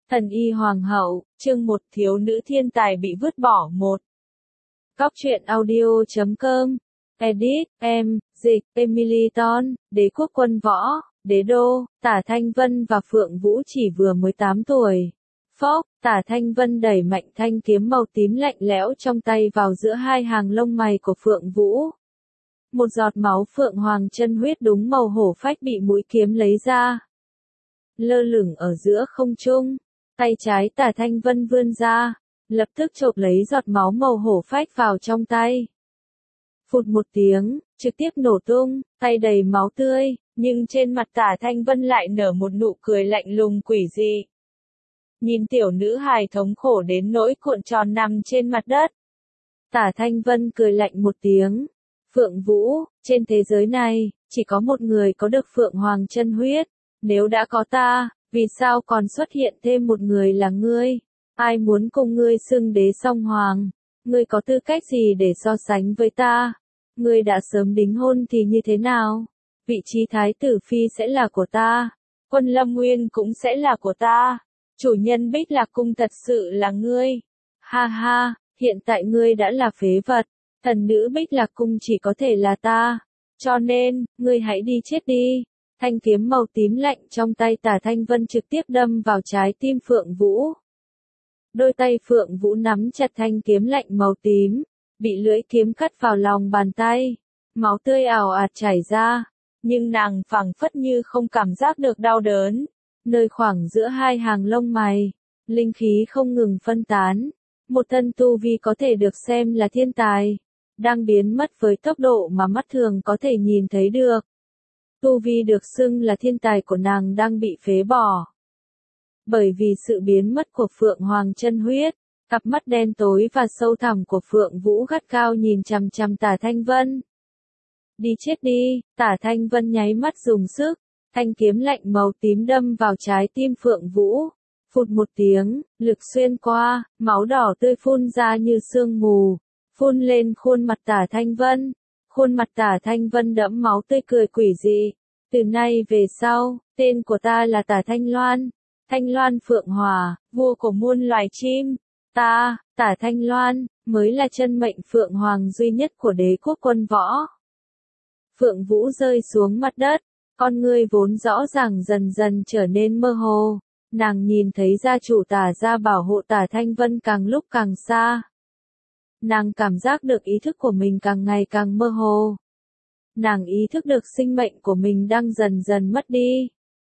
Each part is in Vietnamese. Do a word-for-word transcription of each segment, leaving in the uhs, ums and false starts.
Thần y hoàng hậu, chương một thiếu nữ thiên tài bị vứt bỏ một. Góc truyện audio chấm com, edit, em, dịch, Emily Ton, đế quốc quân võ, đế đô, Tả Thanh Vân và Phượng Vũ chỉ vừa mới tám tuổi. Phốc, Tả Thanh Vân đẩy mạnh thanh kiếm màu tím lạnh lẽo trong tay vào giữa hai hàng lông mày của Phượng Vũ. Một giọt máu phượng hoàng chân huyết đúng màu hổ phách bị mũi kiếm lấy ra. Lơ lửng ở giữa không trung, tay trái Tả Thanh Vân vươn ra, lập tức chộp lấy giọt máu màu hổ phách vào trong tay. Phụt một tiếng, trực tiếp nổ tung, tay đầy máu tươi, nhưng trên mặt Tả Thanh Vân lại nở một nụ cười lạnh lùng quỷ dị. Nhìn tiểu nữ hài thống khổ đến nỗi cuộn tròn nằm trên mặt đất. Tả Thanh Vân cười lạnh một tiếng. Phượng Vũ, trên thế giới này, chỉ có một người có được Phượng Hoàng chân huyết. Nếu đã có ta, vì sao còn xuất hiện thêm một người là ngươi? Ai muốn cùng ngươi xưng đế song hoàng? Ngươi có tư cách gì để so sánh với ta? Ngươi đã sớm đính hôn thì như thế nào? Vị trí thái tử phi sẽ là của ta. Quân Lâm Nguyên cũng sẽ là của ta. Chủ nhân Bích Lạc Cung thật sự là ngươi. Ha ha, hiện tại ngươi đã là phế vật. Thần nữ Bích Lạc Cung chỉ có thể là ta. Cho nên, ngươi hãy đi chết đi. Thanh kiếm màu tím lạnh trong tay Tả Thanh Vân trực tiếp đâm vào trái tim Phượng Vũ. Đôi tay Phượng Vũ nắm chặt thanh kiếm lạnh màu tím, bị lưỡi kiếm cắt vào lòng bàn tay. Máu tươi ào ạt chảy ra, nhưng nàng phảng phất như không cảm giác được đau đớn. Nơi khoảng giữa hai hàng lông mày, linh khí không ngừng phân tán. Một thân tu vi có thể được xem là thiên tài, đang biến mất với tốc độ mà mắt thường có thể nhìn thấy được. Tu vi được xưng là thiên tài của nàng đang bị phế bỏ. Bởi vì sự biến mất của Phượng Hoàng chân huyết, cặp mắt đen tối và sâu thẳm của Phượng Vũ gắt cao nhìn chằm chằm Tả Thanh Vân. Đi chết đi, Tả Thanh Vân nháy mắt dùng sức, thanh kiếm lạnh màu tím đâm vào trái tim Phượng Vũ. Phụt một tiếng, lực xuyên qua, máu đỏ tươi phun ra như sương mù, phun lên khuôn mặt Tả Thanh Vân. Khuôn mặt Tả Thanh Vân đẫm máu tươi cười quỷ dị. Từ nay về sau, tên của ta là Tả Thanh Loan. Thanh Loan Phượng Hòa, vua của muôn loài chim. Ta, Tả Thanh Loan, mới là chân mệnh Phượng Hoàng duy nhất của đế quốc quân võ. Phượng Vũ rơi xuống mặt đất, con ngươi vốn rõ ràng dần dần trở nên mơ hồ. Nàng nhìn thấy gia chủ Tả gia bảo hộ Tả Thanh Vân càng lúc càng xa. Nàng cảm giác được ý thức của mình càng ngày càng mơ hồ. Nàng ý thức được sinh mệnh của mình đang dần dần mất đi.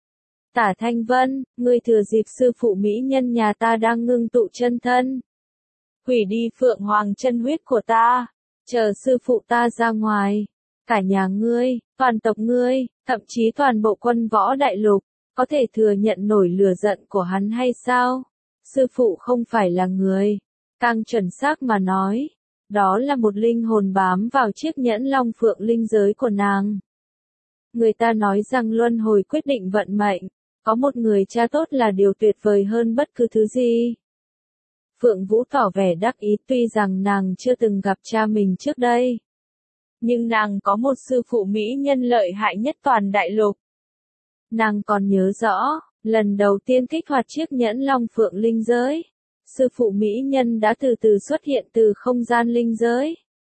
Tả Thanh Vân, ngươi thừa dịp sư phụ mỹ nhân nhà ta đang ngưng tụ chân thân. Hủy đi Phượng Hoàng chân huyết của ta. Chờ sư phụ ta ra ngoài. Cả nhà ngươi, toàn tộc ngươi, thậm chí toàn bộ quân võ đại lục, có thể thừa nhận nổi lửa giận của hắn hay sao? Sư phụ không phải là người. Càng chuẩn xác mà nói, đó là một linh hồn bám vào chiếc nhẫn long phượng linh giới của nàng. Người ta nói rằng luân hồi quyết định vận mệnh, có một người cha tốt là điều tuyệt vời hơn bất cứ thứ gì. Phượng Vũ tỏ vẻ đắc ý tuy rằng nàng chưa từng gặp cha mình trước đây. Nhưng nàng có một sư phụ mỹ nhân lợi hại nhất toàn đại lục. Nàng còn nhớ rõ, lần đầu tiên kích hoạt chiếc nhẫn long phượng linh giới. Sư phụ mỹ nhân đã từ từ xuất hiện từ không gian linh giới.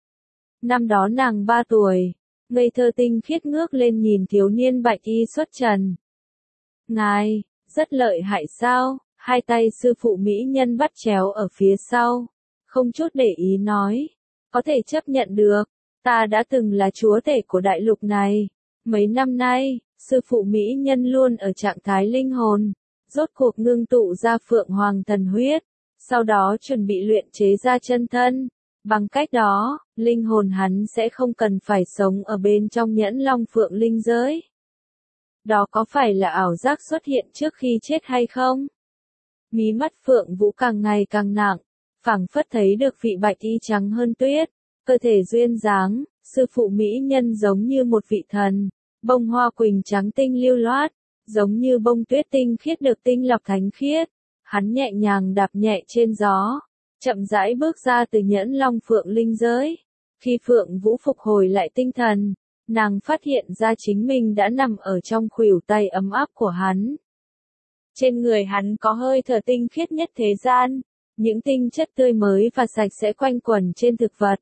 Năm đó nàng ba tuổi, ngây thơ tinh khiết ngước lên nhìn thiếu niên bạch y xuất trần. Ngài, rất lợi hại sao? Hai tay sư phụ mỹ nhân bắt chéo ở phía sau, không chút để ý nói, có thể chấp nhận được, ta đã từng là chúa tể của đại lục này. Mấy năm nay, sư phụ mỹ nhân luôn ở trạng thái linh hồn, rốt cuộc ngưng tụ ra Phượng Hoàng thần huyết. Sau đó chuẩn bị luyện chế ra chân thân. Bằng cách đó, linh hồn hắn sẽ không cần phải sống ở bên trong nhẫn long phượng linh giới. Đó có phải là ảo giác xuất hiện trước khi chết hay không? Mí mắt Phượng Vũ càng ngày càng nặng, phảng phất thấy được vị bạch y trắng hơn tuyết. Cơ thể duyên dáng, sư phụ mỹ nhân giống như một vị thần. Bông hoa quỳnh trắng tinh lưu loát, giống như bông tuyết tinh khiết được tinh lọc thánh khiết. Hắn nhẹ nhàng đạp nhẹ trên gió, chậm rãi bước ra từ nhẫn long phượng linh giới. Khi Phượng Vũ phục hồi lại tinh thần, nàng phát hiện ra chính mình đã nằm ở trong khuỷu tay ấm áp của hắn. Trên người hắn có hơi thở tinh khiết nhất thế gian, những tinh chất tươi mới và sạch sẽ quanh quẩn trên thực vật.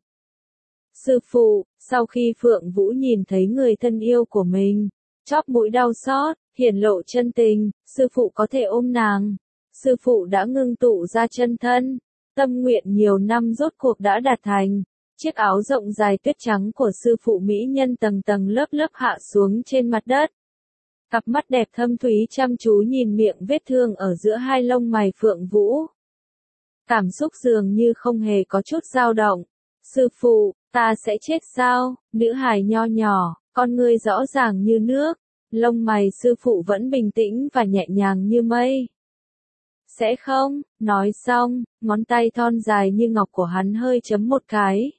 Sư phụ, sau khi Phượng Vũ nhìn thấy người thân yêu của mình, chóp mũi đau xót, hiển lộ chân tình, sư phụ có thể ôm nàng. Sư phụ đã ngưng tụ ra chân thân, tâm nguyện nhiều năm rốt cuộc đã đạt thành. Chiếc áo rộng dài tuyết trắng của sư phụ mỹ nhân tầng tầng lớp lớp hạ xuống trên mặt đất. Cặp mắt đẹp thâm thúy chăm chú nhìn miệng vết thương ở giữa hai lông mày Phượng Vũ. Cảm xúc dường như không hề có chút dao động. Sư phụ, ta sẽ chết sao? Nữ hài nho nhỏ, con ngươi rõ ràng như nước. Lông mày sư phụ vẫn bình tĩnh và nhẹ nhàng như mây. Sẽ không, nói xong, ngón tay thon dài như ngọc của hắn hơi chấm một cái.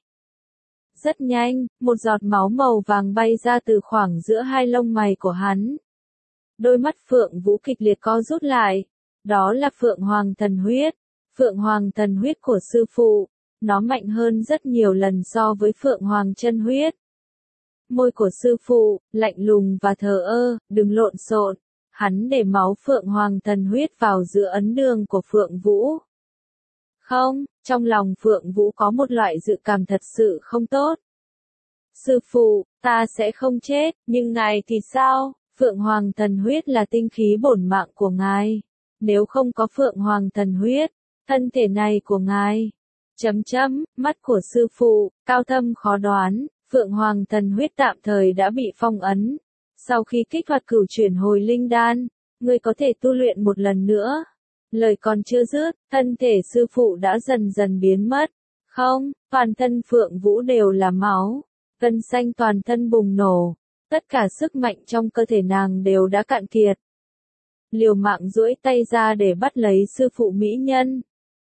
Rất nhanh, một giọt máu màu vàng bay ra từ khoảng giữa hai lông mày của hắn. Đôi mắt Phượng Vũ kịch liệt co rút lại. Đó là Phượng Hoàng thần huyết. Phượng Hoàng thần huyết của sư phụ. Nó mạnh hơn rất nhiều lần so với Phượng Hoàng chân huyết. Môi của sư phụ, lạnh lùng và thờ ơ, đừng lộn xộn. Hắn để máu Phượng Hoàng thần huyết vào giữa ấn đường của Phượng Vũ. Không, trong lòng Phượng Vũ có một loại dự cảm thật sự không tốt. Sư phụ, ta sẽ không chết, nhưng ngài thì sao? Phượng Hoàng thần huyết là tinh khí bổn mạng của ngài. Nếu không có Phượng Hoàng thần huyết, thân thể này của ngài. Chấm chấm, mắt của sư phụ, cao thâm khó đoán, Phượng Hoàng thần huyết tạm thời đã bị phong ấn. Sau khi kích hoạt cửu chuyển hồi linh đan, ngươi có thể tu luyện một lần nữa. Lời còn chưa dứt, thân thể sư phụ đã dần dần biến mất. Không, toàn thân Phượng Vũ đều là máu. Gân xanh toàn thân bùng nổ. Tất cả sức mạnh trong cơ thể nàng đều đã cạn kiệt. Liều mạng duỗi tay ra để bắt lấy sư phụ mỹ nhân.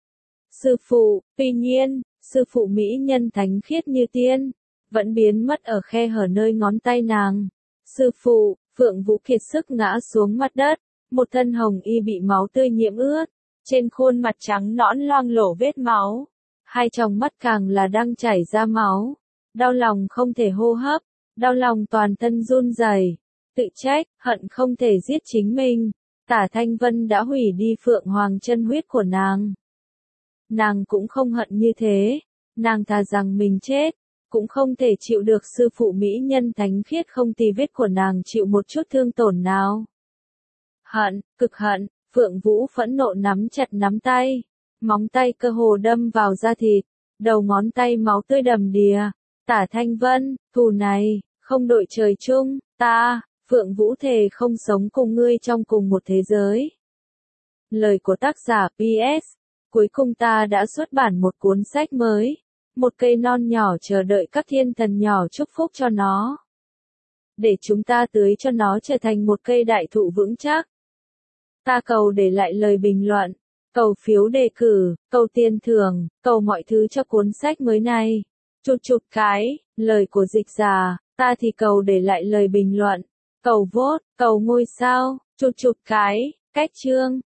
Sư phụ, tuy nhiên, sư phụ mỹ nhân thánh khiết như tiên, vẫn biến mất ở khe hở nơi ngón tay nàng. Sư phụ, Phượng Vũ kiệt sức ngã xuống mặt đất, một thân hồng y bị máu tươi nhiễm ướt, trên khuôn mặt trắng nõn loang lổ vết máu, hai tròng mắt càng là đang chảy ra máu, đau lòng không thể hô hấp, đau lòng toàn thân run rẩy, tự trách, hận không thể giết chính mình. Tả Thanh Vân đã hủy đi Phượng Hoàng chân huyết của nàng. Nàng cũng không hận như thế, nàng thà rằng mình chết, cũng không thể chịu được sư phụ mỹ nhân thánh khiết không tì vết của nàng chịu một chút thương tổn nào. Hận, cực hận, Phượng Vũ phẫn nộ nắm chặt nắm tay, móng tay cơ hồ đâm vào da thịt, đầu ngón tay máu tươi đầm đìa. Tả Thanh Vân, thù này, không đội trời chung, ta, Phượng Vũ thề không sống cùng ngươi trong cùng một thế giới. Lời của tác giả pê ét, cuối cùng ta đã xuất bản một cuốn sách mới, một cây non nhỏ chờ đợi các thiên thần nhỏ chúc phúc cho nó. Để chúng ta tưới cho nó trở thành một cây đại thụ vững chắc. Ta cầu để lại lời bình luận, cầu phiếu đề cử, cầu tiền thưởng, cầu mọi thứ cho cuốn sách mới này. Chụp chụp cái, lời của dịch giả, ta thì cầu để lại lời bình luận, cầu vote, cầu ngôi sao, chụp chụp cái, cách chương.